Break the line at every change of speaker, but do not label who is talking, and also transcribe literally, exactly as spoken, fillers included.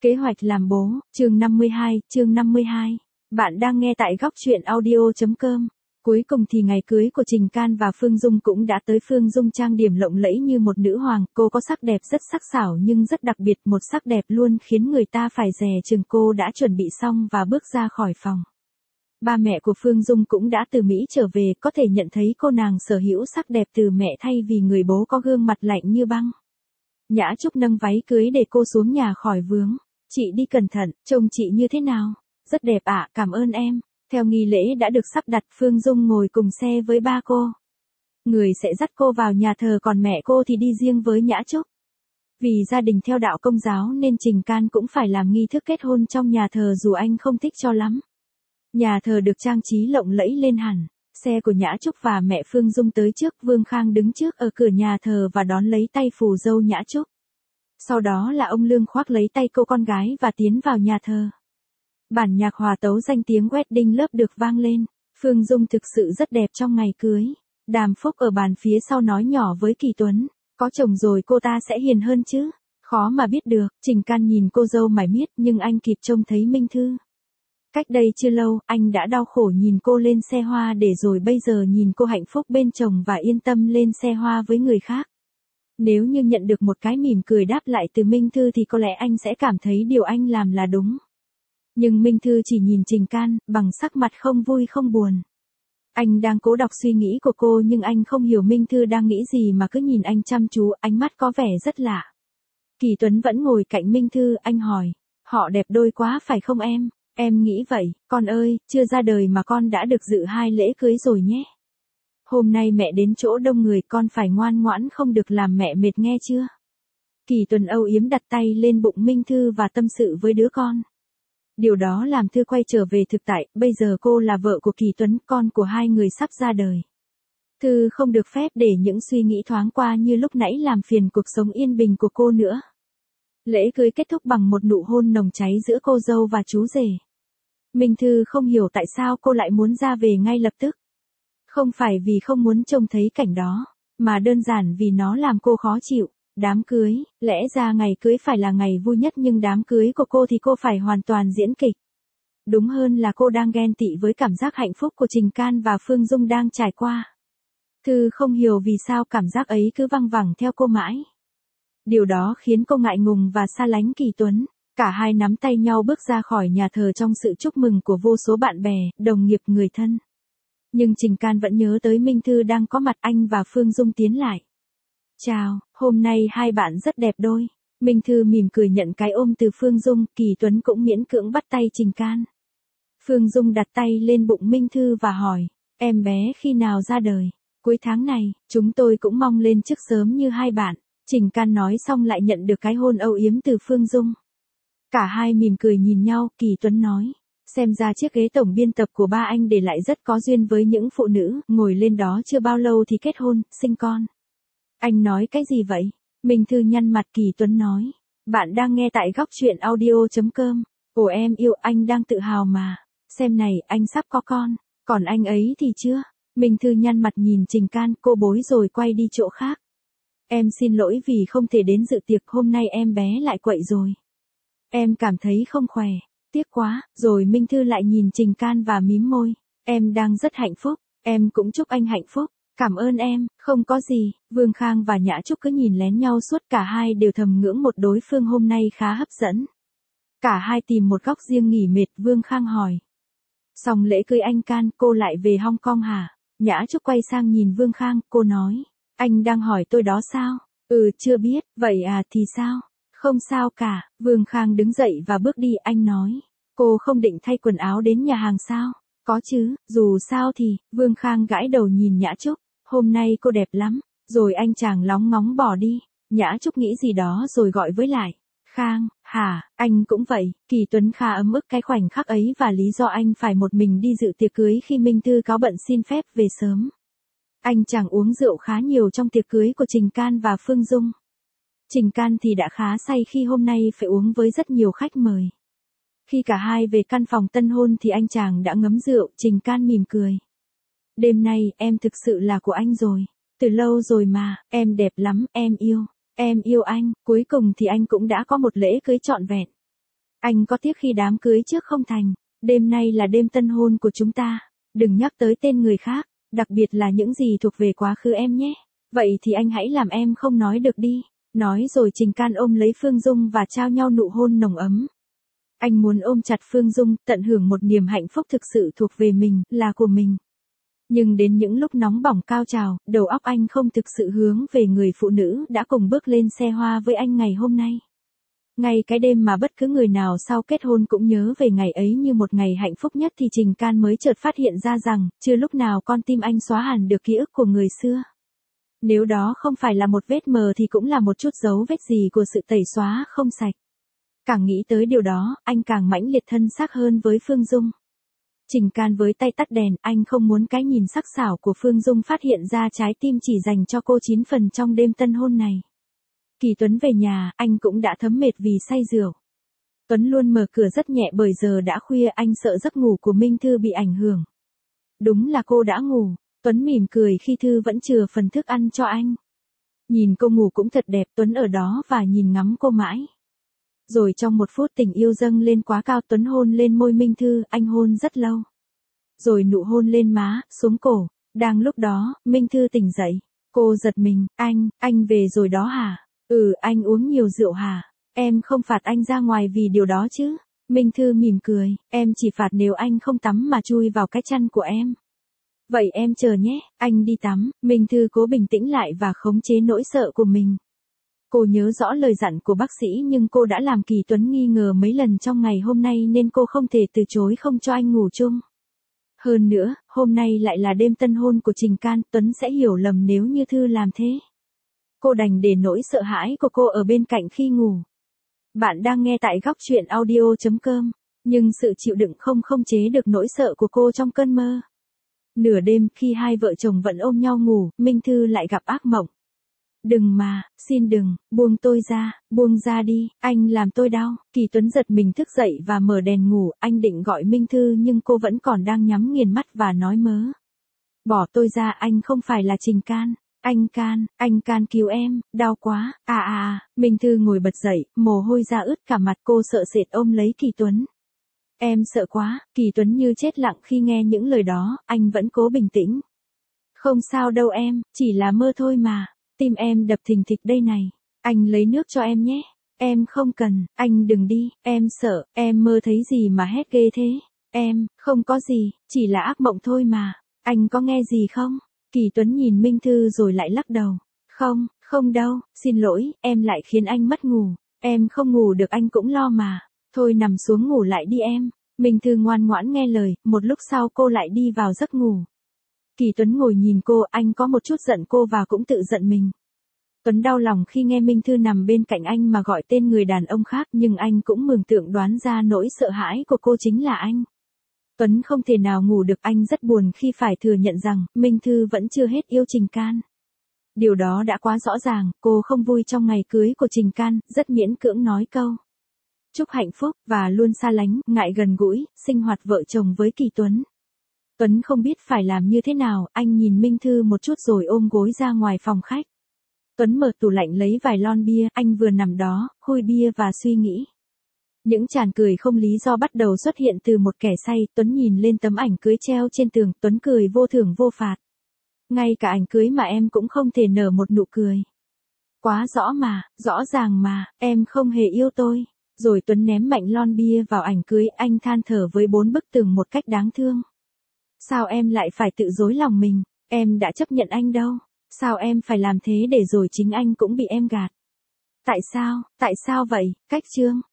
Kế hoạch làm bố, chương năm mươi hai, chương năm mươi hai. Bạn đang nghe tại góc truyện audio.com. Cuối cùng thì ngày cưới của Trình Can và Phương Dung cũng đã tới. Phương Dung trang điểm lộng lẫy như một nữ hoàng, cô có sắc đẹp rất sắc sảo nhưng rất đặc biệt, một sắc đẹp luôn khiến người ta phải dè chừng. Cô đã chuẩn bị xong và bước ra khỏi phòng. Ba mẹ của Phương Dung cũng đã từ Mỹ trở về, có thể nhận thấy cô nàng sở hữu sắc đẹp từ mẹ thay vì người bố có gương mặt lạnh như băng. Nhã Trúc nâng váy cưới để cô xuống nhà khỏi vướng. Chị đi cẩn thận, trông chị như thế nào? Rất đẹp ạ, cảm ơn em. Theo nghi lễ đã được sắp đặt, Phương Dung ngồi cùng xe với ba cô. Người sẽ dắt cô vào nhà thờ, còn mẹ cô thì đi riêng với Nhã Trúc. Vì gia đình theo đạo Công giáo nên Trình Can cũng phải làm nghi thức kết hôn trong nhà thờ dù anh không thích cho lắm. Nhà thờ được trang trí lộng lẫy lên hẳn. Xe của Nhã Trúc và mẹ Phương Dung tới trước, Vương Khang đứng trước ở cửa nhà thờ và đón lấy tay phù dâu Nhã Trúc. Sau đó là ông Lương khoác lấy tay cô con gái và tiến vào nhà thờ. Bản nhạc hòa tấu danh tiếng Wedding Love được vang lên. Phương Dung thực sự rất đẹp trong ngày cưới. Đàm Phúc ở bàn phía sau nói nhỏ với Kỳ Tuấn, có chồng rồi cô ta sẽ hiền hơn chứ? Khó mà biết được. Trình Can nhìn cô dâu mải miết nhưng anh kịp trông thấy Minh Thư. Cách đây chưa lâu, anh đã đau khổ nhìn cô lên xe hoa để rồi bây giờ nhìn cô hạnh phúc bên chồng và yên tâm lên xe hoa với người khác. Nếu như nhận được một cái mỉm cười đáp lại từ Minh Thư thì có lẽ anh sẽ cảm thấy điều anh làm là đúng. Nhưng Minh Thư chỉ nhìn Trình Can, bằng sắc mặt không vui không buồn. Anh đang cố đọc suy nghĩ của cô nhưng anh không hiểu Minh Thư đang nghĩ gì mà cứ nhìn anh chăm chú, ánh mắt có vẻ rất lạ. Kỳ Tuấn vẫn ngồi cạnh Minh Thư, anh hỏi, họ đẹp đôi quá phải không em? Em nghĩ vậy, con ơi, chưa ra đời mà con đã được dự hai lễ cưới rồi nhé. Hôm nay mẹ đến chỗ đông người, con phải ngoan ngoãn không được làm mẹ mệt nghe chưa? Kỳ Tuấn âu yếm đặt tay lên bụng Minh Thư và tâm sự với đứa con. Điều đó làm Thư quay trở về thực tại, bây giờ cô là vợ của Kỳ Tuấn, con của hai người sắp ra đời. Thư không được phép để những suy nghĩ thoáng qua như lúc nãy làm phiền cuộc sống yên bình của cô nữa. Lễ cưới kết thúc bằng một nụ hôn nồng cháy giữa cô dâu và chú rể. Minh Thư không hiểu tại sao cô lại muốn ra về ngay lập tức. Không phải vì không muốn trông thấy cảnh đó, mà đơn giản vì nó làm cô khó chịu. Đám cưới, lẽ ra ngày cưới phải là ngày vui nhất nhưng đám cưới của cô thì cô phải hoàn toàn diễn kịch. Đúng hơn là cô đang ghen tị với cảm giác hạnh phúc của Trình Can và Phương Dung đang trải qua. Thư không hiểu vì sao cảm giác ấy cứ văng vẳng theo cô mãi. Điều đó khiến cô ngại ngùng và xa lánh Kỳ Tuấn. Cả hai nắm tay nhau bước ra khỏi nhà thờ trong sự chúc mừng của vô số bạn bè, đồng nghiệp, người thân. Nhưng Trình Can vẫn nhớ tới Minh Thư đang có mặt. Anh và Phương Dung tiến lại. Chào, hôm nay hai bạn rất đẹp đôi. Minh Thư mỉm cười nhận cái ôm từ Phương Dung, Kỳ Tuấn cũng miễn cưỡng bắt tay Trình Can. Phương Dung đặt tay lên bụng Minh Thư và hỏi, em bé khi nào ra đời? Cuối tháng này, chúng tôi cũng mong lên chức sớm như hai bạn. Trình Can nói xong lại nhận được cái hôn âu yếm từ Phương Dung. Cả hai mỉm cười nhìn nhau, Kỳ Tuấn nói, xem ra chiếc ghế tổng biên tập của ba anh để lại rất có duyên với những phụ nữ, ngồi lên đó chưa bao lâu thì kết hôn, sinh con. Anh nói cái gì vậy? Minh Thư nhăn mặt. Kỳ Tuấn nói, bạn đang nghe tại góc truyện audio.com. Ồ em yêu, anh đang tự hào mà. Xem này, anh sắp có con, còn anh ấy thì chưa. Minh Thư nhăn mặt nhìn Trình Can, cô bối rồi quay đi chỗ khác. Em xin lỗi vì không thể đến dự tiệc, hôm nay em bé lại quậy rồi. Em cảm thấy không khỏe, tiếc quá. Rồi Minh Thư lại nhìn Trình Can và mím môi. Em đang rất hạnh phúc, em cũng chúc anh hạnh phúc. Cảm ơn em, không có gì. Vương Khang và Nhã Trúc cứ nhìn lén nhau suốt, cả hai đều thầm ngưỡng một đối phương hôm nay khá hấp dẫn. Cả hai tìm một góc riêng nghỉ mệt. Vương Khang hỏi, xong lễ cưới anh Can, cô lại về Hong Kong hả? Nhã Trúc quay sang nhìn Vương Khang, cô nói, anh đang hỏi tôi đó sao? Ừ, chưa biết. Vậy à, thì sao? Không sao cả. Vương Khang đứng dậy và bước đi. Anh nói, cô không định thay quần áo đến nhà hàng sao? Có chứ, dù sao thì. Vương Khang gãi đầu nhìn Nhã Trúc, hôm nay cô đẹp lắm. Rồi anh chàng lóng ngóng bỏ đi. Nhã Trúc nghĩ gì đó rồi gọi với lại, Khang, hả, anh cũng vậy. Kỳ Tuấn khá ấm ức cái khoảnh khắc ấy và lý do anh phải một mình đi dự tiệc cưới khi Minh Thư cáo bận xin phép về sớm. Anh chàng uống rượu khá nhiều trong tiệc cưới của Trình Can và Phương Dung. Trình Can thì đã khá say khi hôm nay phải uống với rất nhiều khách mời. Khi cả hai về căn phòng tân hôn thì anh chàng đã ngấm rượu. Trình Can mỉm cười, đêm nay em thực sự là của anh rồi. Từ lâu rồi mà, em đẹp lắm, em yêu. Em yêu anh. Cuối cùng thì anh cũng đã có một lễ cưới trọn vẹn. Anh có tiếc khi đám cưới trước không thành, đêm nay là đêm tân hôn của chúng ta, đừng nhắc tới tên người khác, đặc biệt là những gì thuộc về quá khứ em nhé. Vậy thì anh hãy làm em không nói được đi. Nói rồi Trình Can ôm lấy Phương Dung và trao nhau nụ hôn nồng ấm. Anh muốn ôm chặt Phương Dung, tận hưởng một niềm hạnh phúc thực sự thuộc về mình, là của mình. Nhưng đến những lúc nóng bỏng cao trào, đầu óc anh không thực sự hướng về người phụ nữ đã cùng bước lên xe hoa với anh ngày hôm nay. Ngay cái đêm mà bất cứ người nào sau kết hôn cũng nhớ về ngày ấy như một ngày hạnh phúc nhất thì Trình Can mới chợt phát hiện ra rằng, chưa lúc nào con tim anh xóa hẳn được ký ức của người xưa. Nếu đó không phải là một vết mờ thì cũng là một chút dấu vết gì của sự tẩy xóa không sạch. Càng nghĩ tới điều đó, anh càng mãnh liệt thân xác hơn với Phương Dung. Trình Can với tay tắt đèn, anh không muốn cái nhìn sắc sảo của Phương Dung phát hiện ra trái tim chỉ dành cho cô chín phần trong đêm tân hôn này. Kỳ Tuấn về nhà, anh cũng đã thấm mệt vì say rượu. Tuấn luôn mở cửa rất nhẹ bởi giờ đã khuya, anh sợ giấc ngủ của Minh Thư bị ảnh hưởng. Đúng là cô đã ngủ. Tuấn mỉm cười khi Thư vẫn chừa phần thức ăn cho anh. Nhìn cô ngủ cũng thật đẹp, Tuấn ở đó và nhìn ngắm cô mãi. Rồi trong một phút tình yêu dâng lên quá cao, Tuấn hôn lên môi Minh Thư, anh hôn rất lâu. Rồi nụ hôn lên má, xuống cổ. Đang lúc đó, Minh Thư tỉnh dậy. Cô giật mình, anh, anh về rồi đó hả? Ừ, anh uống nhiều rượu hả? Em không phạt anh ra ngoài vì điều đó chứ? Minh Thư mỉm cười, em chỉ phạt nếu anh không tắm mà chui vào cái chăn của em. Vậy em chờ nhé, anh đi tắm. Minh Thư cố bình tĩnh lại và khống chế nỗi sợ của mình. Cô nhớ rõ lời dặn của bác sĩ nhưng cô đã làm Kỳ Tuấn nghi ngờ mấy lần trong ngày hôm nay nên cô không thể từ chối không cho anh ngủ chung. Hơn nữa, hôm nay lại là đêm tân hôn của Trình Can, Tuấn sẽ hiểu lầm nếu như Thư làm thế. Cô đành để nỗi sợ hãi của cô ở bên cạnh khi ngủ. Bạn đang nghe tại góc truyện audio chấm com, nhưng sự chịu đựng không không chế được nỗi sợ của cô trong cơn mơ. Nửa đêm khi hai vợ chồng vẫn ôm nhau ngủ, Minh Thư lại gặp ác mộng. Đừng mà, xin đừng, buông tôi ra, buông ra đi, anh làm tôi đau. Kỳ Tuấn giật mình thức dậy và mở đèn ngủ, anh định gọi Minh Thư nhưng cô vẫn còn đang nhắm nghiền mắt và nói mớ. Bỏ tôi ra, anh không phải là Trình Can. Anh Can, anh Can cứu em, đau quá. À à à, Minh Thư ngồi bật dậy, mồ hôi ra ướt cả mặt, cô sợ sệt ôm lấy Kỳ Tuấn. Em sợ quá. Kỳ Tuấn như chết lặng khi nghe những lời đó, anh vẫn cố bình tĩnh. Không sao đâu em, chỉ là mơ thôi mà. Tim em đập thình thịch đây này. Anh lấy nước cho em nhé. Em không cần, anh đừng đi, em sợ, em mơ thấy gì mà hét ghê thế. Em, không có gì, chỉ là ác mộng thôi mà. Anh có nghe gì không? Kỳ Tuấn nhìn Minh Thư rồi lại lắc đầu. Không, không đâu, xin lỗi, em lại khiến anh mất ngủ. Em không ngủ được anh cũng lo mà. Thôi nằm xuống ngủ lại đi em. Minh Thư ngoan ngoãn nghe lời, một lúc sau cô lại đi vào giấc ngủ. Kỳ Tuấn ngồi nhìn cô, anh có một chút giận cô và cũng tự giận mình. Tuấn đau lòng khi nghe Minh Thư nằm bên cạnh anh mà gọi tên người đàn ông khác nhưng anh cũng mường tượng đoán ra nỗi sợ hãi của cô chính là anh. Tuấn không thể nào ngủ được, anh rất buồn khi phải thừa nhận rằng Minh Thư vẫn chưa hết yêu Trình Can. Điều đó đã quá rõ ràng, cô không vui trong ngày cưới của Trình Can, rất miễn cưỡng nói câu chúc hạnh phúc và luôn xa lánh, ngại gần gũi, sinh hoạt vợ chồng với Kỳ Tuấn. Tuấn không biết phải làm như thế nào, anh nhìn Minh Thư một chút rồi ôm gối ra ngoài phòng khách. Tuấn mở tủ lạnh lấy vài lon bia, anh vừa nằm đó, khui bia và suy nghĩ. Những tràng cười không lý do bắt đầu xuất hiện từ một kẻ say, Tuấn nhìn lên tấm ảnh cưới treo trên tường, Tuấn cười vô thưởng vô phạt. Ngay cả ảnh cưới mà em cũng không thể nở một nụ cười. Quá rõ mà, rõ ràng mà, em không hề yêu tôi. Rồi Tuấn ném mạnh lon bia vào ảnh cưới, anh than thở với bốn bức tường một cách đáng thương. Sao em lại phải tự dối lòng mình, em đã chấp nhận anh đâu. Sao em phải làm thế để rồi chính anh cũng bị em gạt? Tại sao, tại sao vậy? Cách chương